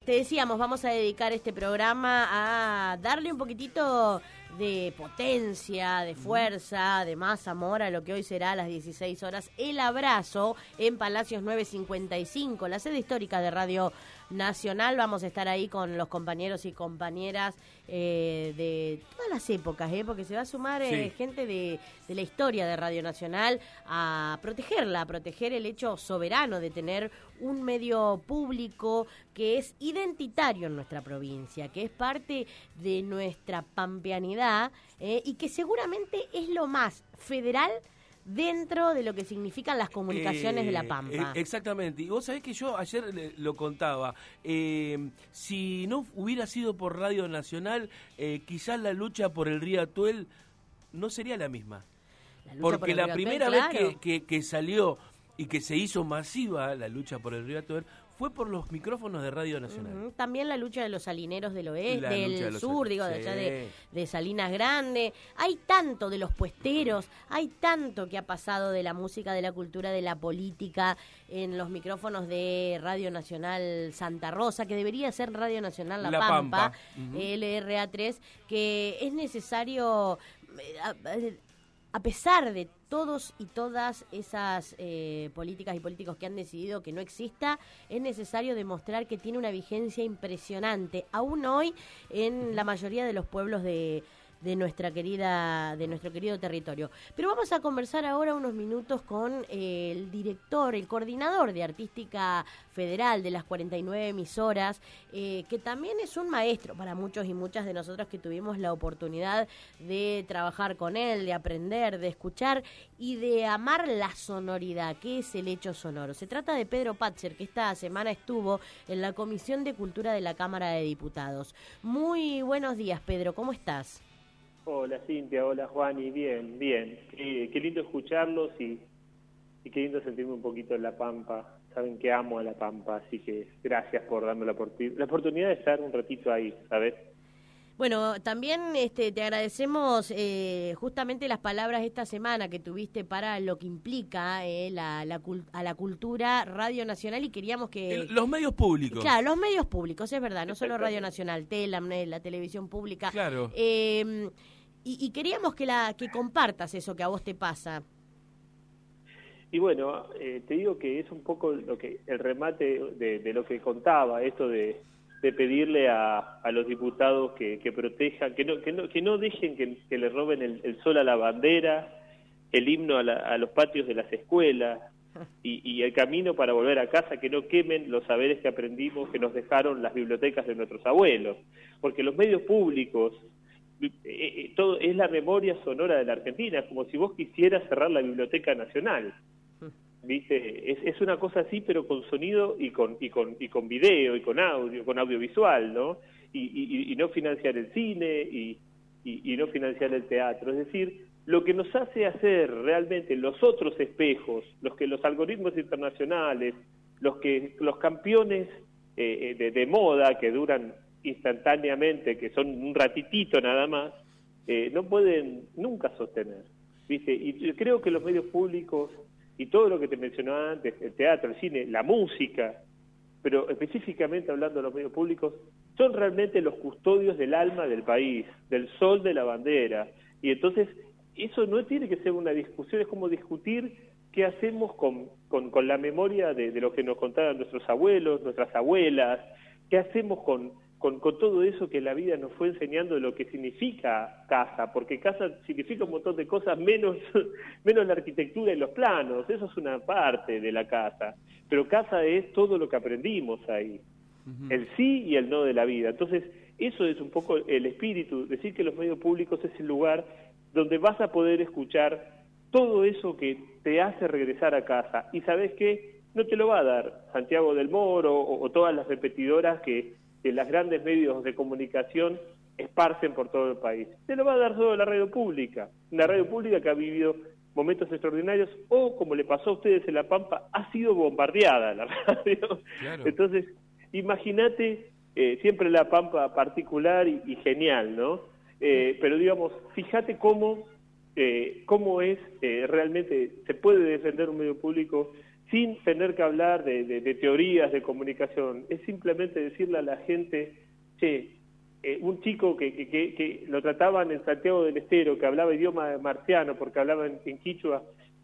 te decíamos, vamos a dedicar este programa a darle un poquitito de potencia, de fuerza, de más amor a lo que hoy será a las 16 horas. El abrazo en Palacios 955, la sede histórica de Radio Nacional. Vamos a estar ahí con los compañeros y compañeras de todas las épocas, porque se va a sumar gente de la historia de Radio Nacional a protegerla, a proteger el hecho soberano de tener un medio público que es identitario en nuestra provincia, que es parte de nuestra pampeanidad y que seguramente es lo más federal dentro de lo que significan las comunicaciones de La Pampa. Exactamente. Y vos sabés que yo ayer lo contaba. Si no hubiera sido por Radio Nacional, quizás la lucha por el río Atuel no sería la misma. Porque la primera vez que salió y que se hizo masiva la lucha por el río Atuel fue por los micrófonos de Radio Nacional. También la lucha de los salineros del oeste, del sur, de allá de Salinas Grande. Hay tanto de los puesteros, hay tanto que ha pasado de la música, de la cultura, de la política en los micrófonos de Radio Nacional Santa Rosa, que debería ser Radio Nacional La Pampa. LRA3, que es necesario, a pesar de todos y todas esas políticas y políticos que han decidido que no exista, es necesario demostrar que tiene una vigencia impresionante, aún hoy en la mayoría de los pueblos de nuestro querido territorio. Pero vamos a conversar ahora unos minutos con el director, el coordinador de Artística Federal de las 49 emisoras, que también es un maestro para muchos y muchas de nosotros que tuvimos la oportunidad de trabajar con él, de aprender, de escuchar y de amar la sonoridad, que es el hecho sonoro. Se trata de Pedro Patzer, que esta semana estuvo en la Comisión de Cultura de la Cámara de Diputados. Muy buenos días, Pedro, ¿cómo estás? Hola Cintia, hola Juani, bien. Qué lindo escucharlos y qué lindo sentirme un poquito en La Pampa. Saben que amo a La Pampa, así que gracias por darme la oportunidad de estar un ratito ahí, ¿sabes? Bueno, también te agradecemos justamente las palabras esta semana que tuviste para lo que implica a la cultura Radio Nacional, y queríamos que... Los medios públicos. Claro, los medios públicos, es verdad, no solo Radio Nacional, Telam, la televisión pública. Claro. Y queríamos que compartas eso que a vos te pasa. Y bueno, te digo que es un poco el remate de lo que contaba, esto de pedirle a los diputados que protejan, que no dejen que le roben el sol a la bandera, el himno a los patios de las escuelas y el camino para volver a casa, que no quemen los saberes que aprendimos, que nos dejaron las bibliotecas de nuestros abuelos, porque los medios públicos, todo es la memoria sonora de la Argentina, es como si vos quisieras cerrar la Biblioteca Nacional. ¿Viste? Es una cosa así, pero con sonido y con video y con audio, con audiovisual, ¿no? Y no financiar el cine y no financiar el teatro. Es decir, lo que nos hace hacer realmente los otros espejos, los algoritmos internacionales, los campeones de moda que duran instantáneamente, que son un ratitito nada más, no pueden nunca sostener, ¿viste? Y yo creo que los medios públicos y todo lo que te mencionaba antes, el teatro, el cine, la música, pero específicamente hablando de los medios públicos, son realmente los custodios del alma del país, del sol de la bandera. Y entonces, eso no tiene que ser una discusión, es como discutir qué hacemos con la memoria de lo que nos contaban nuestros abuelos, nuestras abuelas, qué hacemos con todo eso que la vida nos fue enseñando de lo que significa casa, porque casa significa un montón de cosas, menos la arquitectura y los planos, eso es una parte de la casa, pero casa es todo lo que aprendimos ahí, el sí y el no de la vida. Entonces, eso es un poco el espíritu, decir que los medios públicos es el lugar donde vas a poder escuchar todo eso que te hace regresar a casa, y ¿sabés qué? No te lo va a dar Santiago del Moro o todas las repetidoras que las grandes medios de comunicación esparcen por todo el país. Se lo va a dar solo la radio pública, una radio pública que ha vivido momentos extraordinarios, o como le pasó a ustedes en La Pampa, ha sido bombardeada la radio. Claro. Entonces, imagínate, siempre La Pampa particular y genial, ¿no? Pero digamos, fíjate cómo es realmente, se puede defender un medio público sin tener que hablar de teorías de comunicación. Es simplemente decirle a la gente, che, un chico que lo trataban en Santiago del Estero, que hablaba idioma marciano porque hablaba en quichua,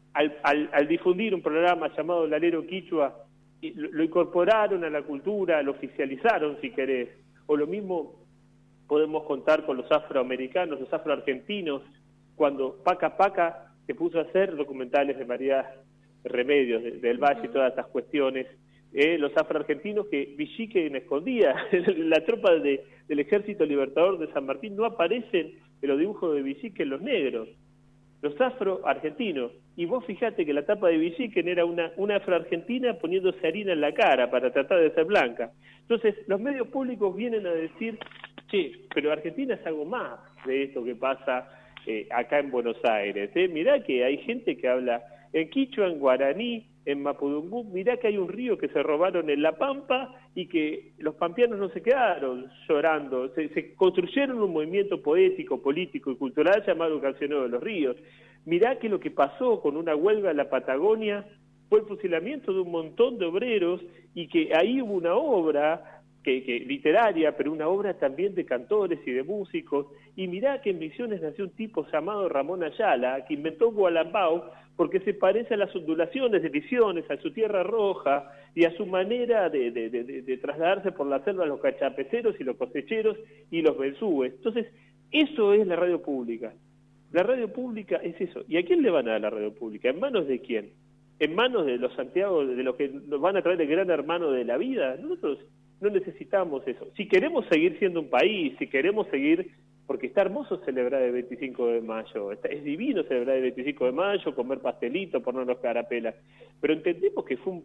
al difundir un programa llamado El Alero Quichua, lo incorporaron a la cultura, lo oficializaron si querés. O lo mismo podemos contar con los afroamericanos, los afroargentinos, cuando Paca Paca se puso a hacer documentales de María Remedios, del Valle y todas estas cuestiones. Los afroargentinos que Villiquen escondía, la tropa del Ejército Libertador de San Martín, no aparecen en los dibujos de Villiquen los negros, los afroargentinos. Y vos fijate que la tapa de Villiquen era una afroargentina poniéndose harina en la cara para tratar de ser blanca. Entonces, los medios públicos vienen a decir, che, pero Argentina es algo más de esto que pasa acá en Buenos Aires. Mirá que hay gente que habla en quichua, en guaraní, en mapudungún. Mirá que hay un río que se robaron en La Pampa y que los pampeanos no se quedaron llorando. Se construyeron un movimiento poético, político y cultural llamado Cancionero de los Ríos. Mirá que lo que pasó con una huelga en la Patagonia fue el fusilamiento de un montón de obreros y que ahí hubo una obra que literaria, pero una obra también de cantores y de músicos. Y mirá que en Misiones nació un tipo llamado Ramón Ayala, que inventó Gualambao, porque se parece a las ondulaciones de Misiones, a su tierra roja y a su manera de trasladarse por la selva, los cachapeceros y los cosecheros y los benzúes. Entonces, eso es la radio pública. La radio pública es eso. ¿Y a quién le van a dar la radio pública? ¿En manos de quién? ¿En manos de los Santiago, de los que nos van a traer el gran hermano de la vida? Nosotros no necesitamos eso. Si queremos seguir siendo un país, si queremos seguir, porque está hermoso celebrar el 25 de mayo, es divino celebrar el 25 de mayo, comer pastelito, ponernos carapelas, pero entendemos que fue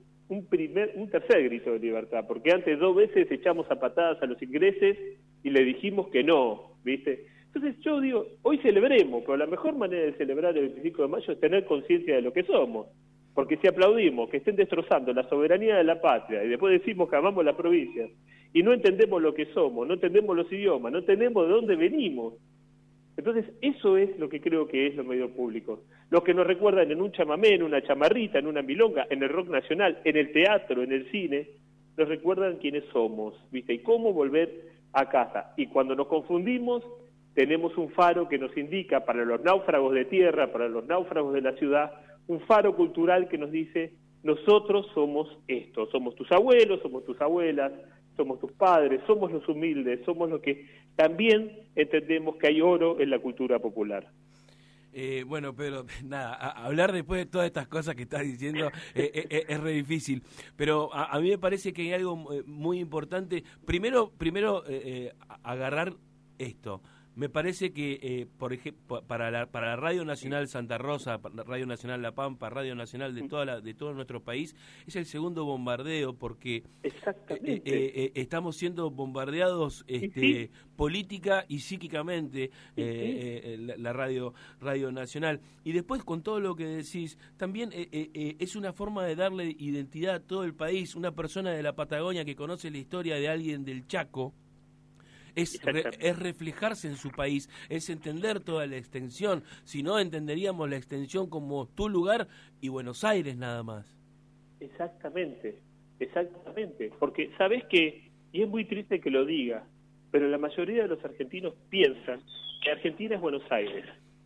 un tercer grito de libertad, porque antes 2 veces echamos a patadas a los ingleses y le dijimos que no, ¿viste? Entonces yo digo, hoy celebremos, pero la mejor manera de celebrar el 25 de mayo es tener conciencia de lo que somos. Porque si aplaudimos que estén destrozando la soberanía de la patria y después decimos que amamos la provincia y no entendemos lo que somos, no entendemos los idiomas, no entendemos de dónde venimos, entonces eso es lo que creo que es los medios públicos. Los que nos recuerdan en un chamamé, en una chamarrita, en una milonga, en el rock nacional, en el teatro, en el cine, nos recuerdan quiénes somos, ¿viste? Y cómo volver a casa. Y cuando nos confundimos, tenemos un faro que nos indica para los náufragos de tierra, para los náufragos de la ciudad, un faro cultural que nos dice, nosotros somos esto, somos tus abuelos, somos tus abuelas, somos tus padres, somos los humildes, somos los que también entendemos que hay oro en la cultura popular. Bueno, Pedro, nada, hablar después de todas estas cosas que estás diciendo es re difícil, pero a mí me parece que hay algo muy importante. Primero agarrar esto. Me parece que, por ejemplo, para la Radio Nacional Santa Rosa, Radio Nacional La Pampa, Radio Nacional de todo nuestro país, es el segundo bombardeo, porque estamos siendo bombardeados política y psíquicamente, la Radio Nacional. Y después, con todo lo que decís, también es una forma de darle identidad a todo el país. Una persona de la Patagonia que conoce la historia de alguien del Chaco, es reflejarse en su país, es entender toda la extensión. Si no, entenderíamos la extensión como tu lugar y Buenos Aires nada más. Exactamente, porque sabes que, y es muy triste que lo diga, pero la mayoría de los argentinos piensan que Argentina es Buenos Aires,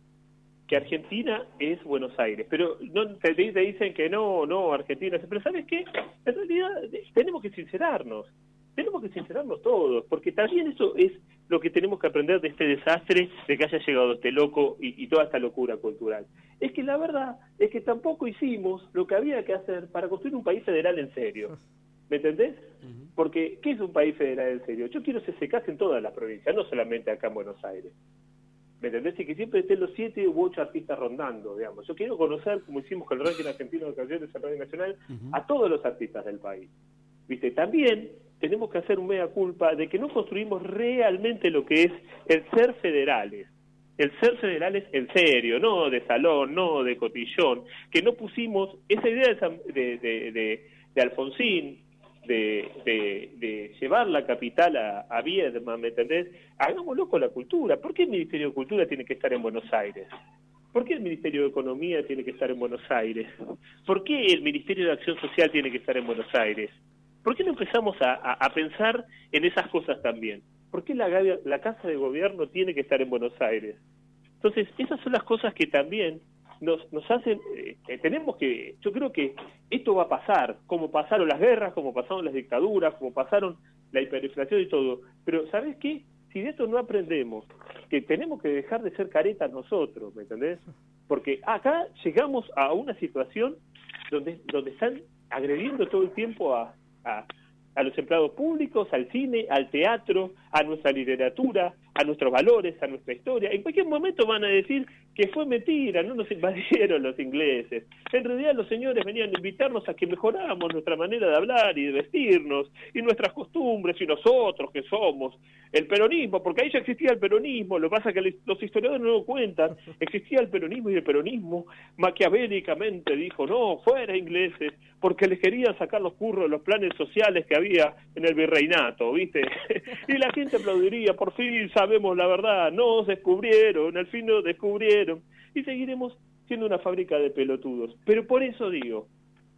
pero no te dicen que no, Argentina, pero ¿sabes qué? En realidad tenemos que sincerarnos todos, porque también eso es lo que tenemos que aprender de este desastre, de que haya llegado este loco y toda esta locura cultural. Es que la verdad es que tampoco hicimos lo que había que hacer para construir un país federal en serio. ¿Me entendés? Porque, ¿qué es un país federal en serio? Yo quiero que se casen en todas las provincias, no solamente acá en Buenos Aires. ¿Me entendés? Y que siempre estén los 7 u 8 artistas rondando, digamos. Yo quiero conocer, como hicimos con el ranking argentino de canciones en Radio Nacional, a todos los artistas del país. ¿Viste? También tenemos que hacer un mea culpa de que no construimos realmente lo que es el ser federales. El ser federales en serio, no de salón, no de cotillón, que no pusimos esa idea de Alfonsín, de llevar la capital a Viedma, ¿me entendés? Hagámoslo con la cultura. ¿Por qué el Ministerio de Cultura tiene que estar en Buenos Aires? ¿Por qué el Ministerio de Economía tiene que estar en Buenos Aires? ¿Por qué el Ministerio de Acción Social tiene que estar en Buenos Aires? ¿Por qué no empezamos a pensar en esas cosas también? ¿Por qué la Casa de Gobierno tiene que estar en Buenos Aires? Entonces, esas son las cosas que también nos hacen, yo creo que esto va a pasar, como pasaron las guerras, como pasaron las dictaduras, como pasaron la hiperinflación y todo. Pero, ¿sabes qué? Si de esto no aprendemos, que tenemos que dejar de ser caretas nosotros, ¿me entendés? Porque acá llegamos a una situación donde están agrediendo todo el tiempo a los empleados públicos, al cine, al teatro, a nuestra literatura, a nuestros valores, a nuestra historia. En cualquier momento van a decir que fue mentira, no nos invadieron los ingleses. En realidad los señores venían a invitarnos a que mejoráramos nuestra manera de hablar y de vestirnos, y nuestras costumbres, y nosotros que somos el peronismo, porque ahí ya existía el peronismo. Lo que pasa es que los historiadores no lo cuentan. Existía el peronismo, y el peronismo maquiavélicamente dijo, no, fuera ingleses, porque les querían sacar los curros de los planes sociales que había en el virreinato, ¿viste? Y la gente aplaudiría, por fin sabemos la verdad, nos descubrieron, al fin nos descubrieron, y seguiremos siendo una fábrica de pelotudos. Pero por eso digo,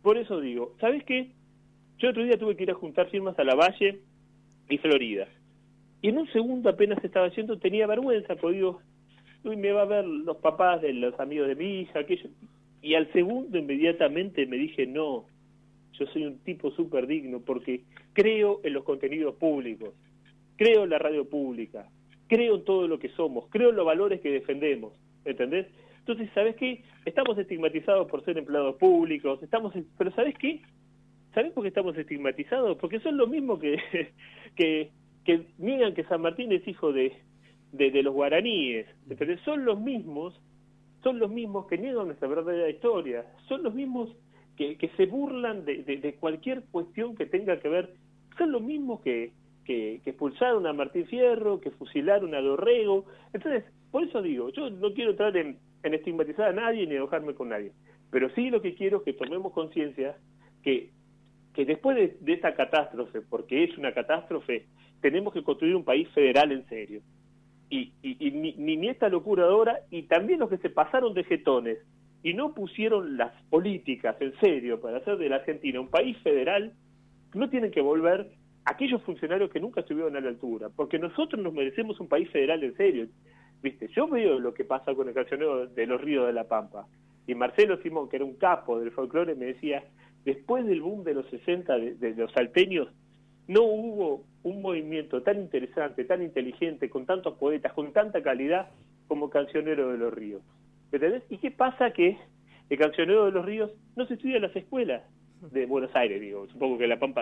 ¿sabes qué? Yo otro día tuve que ir a juntar firmas a Lavalle y Florida, y en un segundo apenas estaba yendo, tenía vergüenza, porque digo, uy, me va a ver los papás de los amigos de mi hija, aquello. Y al segundo inmediatamente me dije, no, yo soy un tipo súper digno porque creo en los contenidos públicos, creo en la radio pública, creo en todo lo que somos, creo en los valores que defendemos, ¿entendés? Entonces, ¿sabés qué? Estamos estigmatizados por ser empleados públicos, pero ¿sabés qué? ¿Sabés por qué estamos estigmatizados? Porque son los mismos que niegan que San Martín es hijo de los guaraníes, ¿entendés? Son los mismos que niegan nuestra verdadera historia, son los mismos que se burlan de cualquier cuestión que tenga que ver, son los mismos que expulsaron a Martín Fierro, que fusilaron a Dorrego. Entonces, por eso digo, yo no quiero entrar en estigmatizar a nadie ni enojarme con nadie, pero sí lo que quiero es que tomemos conciencia que después de esta catástrofe, porque es una catástrofe, tenemos que construir un país federal en serio. Y ni esta locura ahora, y también los que se pasaron de jetones y no pusieron las políticas en serio para hacer de la Argentina un país federal, no tienen que volver aquellos funcionarios que nunca estuvieron a la altura, porque nosotros nos merecemos un país federal en serio. ¿Viste? Yo veo lo que pasa con el cancionero de los Ríos de la Pampa, y Marcelo Simón, que era un capo del folclore, me decía, después del boom de los 60 de los salteños, no hubo un movimiento tan interesante, tan inteligente, con tantos poetas, con tanta calidad como Cancionero de los Ríos. ¿Entendés? ¿Y qué pasa? Que el Cancionero de los Ríos no se estudia en las escuelas de Buenos Aires, digo. Supongo que La Pampa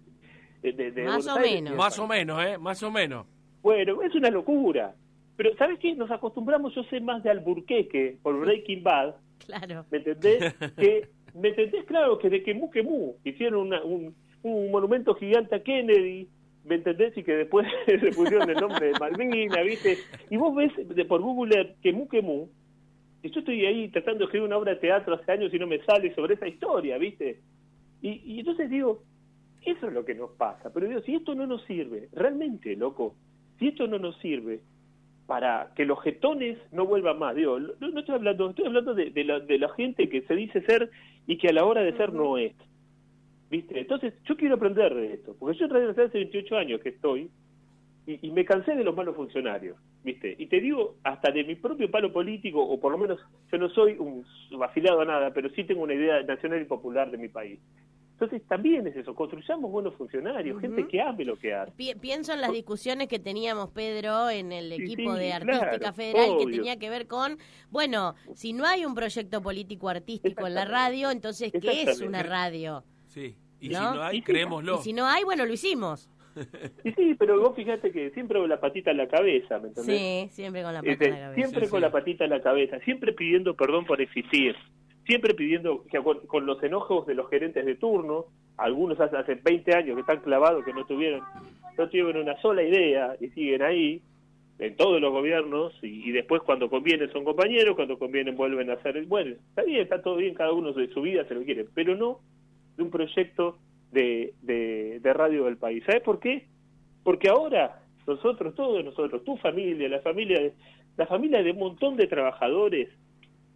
más o menos. Más o menos. Bueno, es una locura. Pero, ¿sabes qué? Nos acostumbramos, yo sé más de Alburquerque por Breaking Bad. Claro. ¿Me entendés? ¿Me entendés? Claro, que de Quemú Quemú hicieron un monumento gigante a Kennedy, ¿me entendés? Y que después le pusieron el nombre de Malvina, ¿viste? Y vos ves por Google Quemú Quemú, y yo estoy ahí tratando de escribir una obra de teatro hace años y no me sale sobre esa historia, ¿viste? Y entonces digo, eso es lo que nos pasa. Pero digo, si esto no nos sirve, realmente, loco, si esto no nos sirve para que los jetones no vuelvan más, digo, no estoy hablando de la gente que se dice ser y que a la hora de ser no es. ¿Viste? Entonces, yo quiero aprender de esto, porque yo en Radio Nacional hace 28 años que estoy, y me cansé de los malos funcionarios, ¿viste? Y te digo, hasta de mi propio palo político, o por lo menos yo no soy un afiliado a nada, pero sí tengo una idea nacional y popular de mi país. Entonces, también es eso, construyamos buenos funcionarios, gente que ame lo que hace. Pienso en las discusiones que teníamos, Pedro, en el equipo de Artística Federal, obvio, que tenía que ver con, bueno, si no hay un proyecto político-artístico en la radio, entonces, ¿qué es una radio? Sí. Y ¿no? Si no hay, creémoslo. Y si no hay, bueno, lo hicimos. Y sí, pero vos fíjate que siempre con la patita en la cabeza, ¿me entendés? Sí, siempre con la patita en la cabeza. Siempre con la patita en la cabeza, siempre pidiendo perdón por existir, siempre pidiendo que con los enojos de los gerentes de turno, algunos hace 20 años que están clavados, que no tuvieron una sola idea y siguen ahí, en todos los gobiernos, y después cuando conviene son compañeros, cuando conviene vuelven a ser, bueno, está bien, está todo bien, cada uno de su vida se lo quiere, pero no de un proyecto de radio del país. ¿Sabes por qué? Porque ahora todos nosotros, tu familia, la familia de un montón de trabajadores,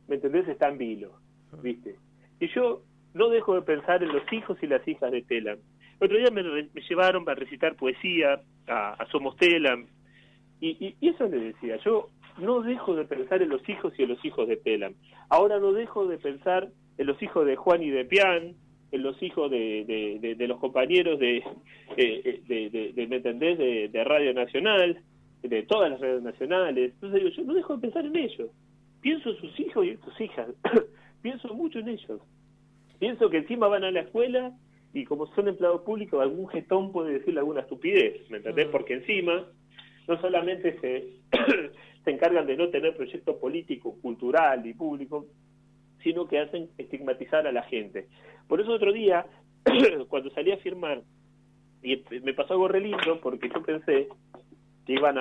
¿me entendés? Está en vilo, ¿viste? Y yo no dejo de pensar en los hijos y las hijas de Telam. El otro día me llevaron para recitar poesía a Somos Telam, y eso le decía, yo no dejo de pensar en los hijos y en los hijos de Telam. Ahora no dejo de pensar en los hijos de Juan y de Pian, en los hijos de los compañeros de ¿me entendés? De Radio Nacional, de todas las radios nacionales. Entonces digo, yo no dejo de pensar en ellos. Pienso en sus hijos y en sus hijas. Pienso mucho en ellos. Pienso que encima van a la escuela y como son empleados públicos, algún jetón puede decirle alguna estupidez, ¿me entendés? Porque encima no solamente se encargan de no tener proyecto político, cultural y público, sino que hacen estigmatizar a la gente. Por eso otro día, cuando salí a firmar, y me pasó algo re lindo, porque yo pensé que iban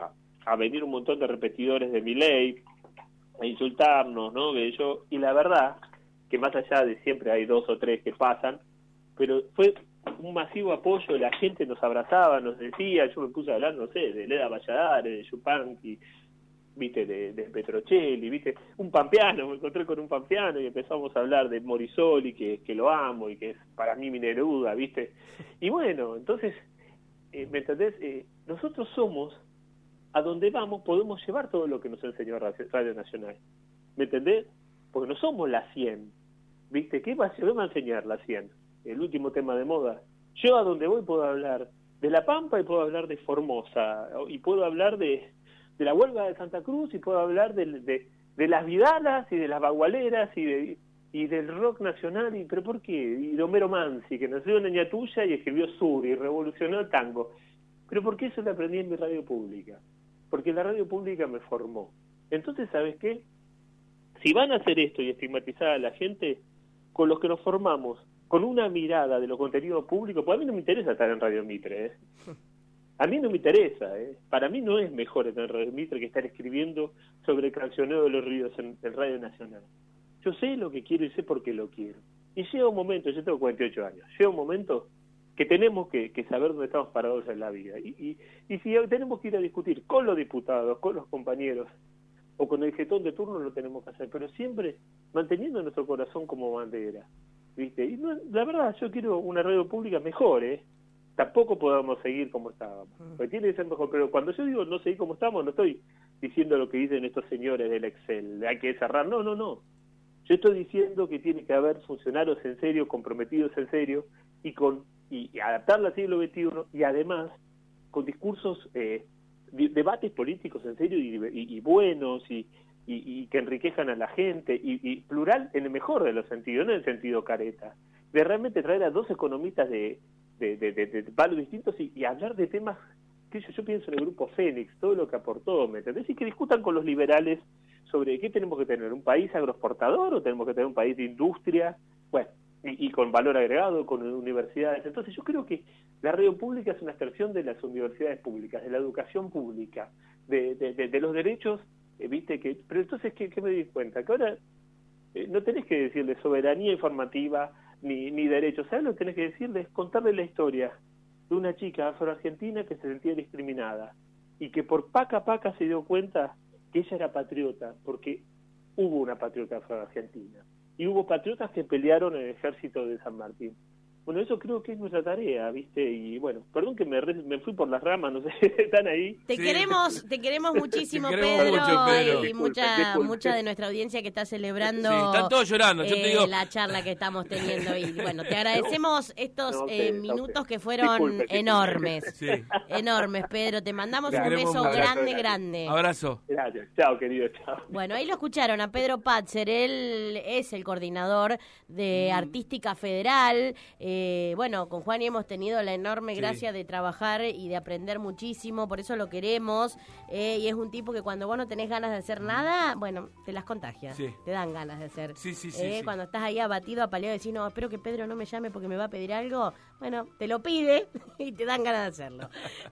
a venir un montón de repetidores de Milei a insultarnos, ¿no? Y la verdad, que más allá de siempre hay 2 o 3 que pasan, pero fue un masivo apoyo, la gente nos abrazaba, nos decía, yo me puse a hablar, no sé, de Leda Valladares, de Yupanqui, viste, de Petrocelli, viste, un pampeano, me encontré con un pampeano y empezamos a hablar de Morisoli, que lo amo y que es para mí mi Neruda, viste, y bueno, entonces, ¿me entendés? Nosotros somos, a donde vamos, podemos llevar todo lo que nos enseñó Radio Nacional, ¿me entendés? Porque no somos la 100, viste, ¿qué va a enseñar la 100? El último tema de moda. Yo a donde voy puedo hablar de La Pampa y puedo hablar de Formosa, y puedo hablar de la huelga de Santa Cruz, y puedo hablar de las Vidalas y de las Bagualeras y del rock nacional, pero ¿por qué? Y de Homero Mansi, que nació en Ñatuya y escribió Sur y revolucionó el tango. ¿Pero por qué eso lo aprendí en mi radio pública? Porque la radio pública me formó. Entonces, ¿sabes qué? Si van a hacer esto y estigmatizar a la gente, con los que nos formamos, con una mirada de los contenidos públicos, pues a mí no me interesa estar en Radio Mitre, ¿eh? A mí no me interesa, para mí no es mejor estar en Radio Mitre que estar escribiendo sobre el cancioneo de los ríos en Radio Nacional. Yo sé lo que quiero y sé por qué lo quiero. Y llega un momento, yo tengo 48 años, llega un momento que tenemos que saber dónde estamos parados en la vida. Y si tenemos que ir a discutir con los diputados, con los compañeros, o con el jetón de turno, lo tenemos que hacer, pero siempre manteniendo nuestro corazón como bandera, ¿viste? Y no, la verdad, yo quiero una radio pública mejor, Tampoco podamos seguir como estábamos, porque tiene que ser mejor, pero cuando yo digo no seguir como estamos, no estoy diciendo lo que dicen estos señores del Excel, hay que cerrar, no. Yo estoy diciendo que tiene que haber funcionarios en serio, comprometidos en serio, y adaptarla al siglo XXI, y además con discursos, debates políticos en serio y buenos, y que enriquezcan a la gente, y plural en el mejor de los sentidos, no en el sentido careta, de realmente traer a 2 economistas de palos distintos y hablar de temas que yo pienso en el grupo Fénix, todo lo que aportó, ¿me entendés? Y que discutan con los liberales sobre qué tenemos que tener, un país agroexportador o tenemos que tener un país de industria, bueno, y con valor agregado, con universidades. Entonces yo creo que la radio pública es una extensión de las universidades públicas, de la educación pública, de los derechos, viste, pero entonces, ¿qué me di cuenta? Que ahora no tenés que decirle soberanía informativa ni derechos, ¿sabes lo que tenés que decirle? Es contarle la historia de una chica afroargentina que se sentía discriminada y que por paca se dio cuenta que ella era patriota, porque hubo una patriota afroargentina y hubo patriotas que pelearon en el ejército de San Martín. Bueno, eso creo que es nuestra tarea, ¿viste? Y bueno, perdón que me fui por las ramas, no sé, están ahí. Te queremos muchísimo, te queremos Pedro, mucho, Pedro. y mucha de nuestra audiencia que está celebrando están todos llorando, yo te digo. La charla que estamos teniendo. Y bueno, te agradecemos estos minutos que fueron Disculpe. enormes. Sí. Enormes, Pedro. Te mandamos Te un queremos beso mucho. grande. Abrazo. Gracias, chao querido, chao. Bueno, ahí lo escucharon a Pedro Patzer, él es el coordinador de Artística Federal. Bueno, con Juan y hemos tenido la enorme gracia de trabajar y de aprender muchísimo, por eso lo queremos, y es un tipo que cuando vos no tenés ganas de hacer nada, bueno, te las contagias, te dan ganas de hacer. Sí. Cuando estás ahí abatido, apaleado, decís, no, espero que Pedro no me llame porque me va a pedir algo, bueno, te lo pide y te dan ganas de hacerlo.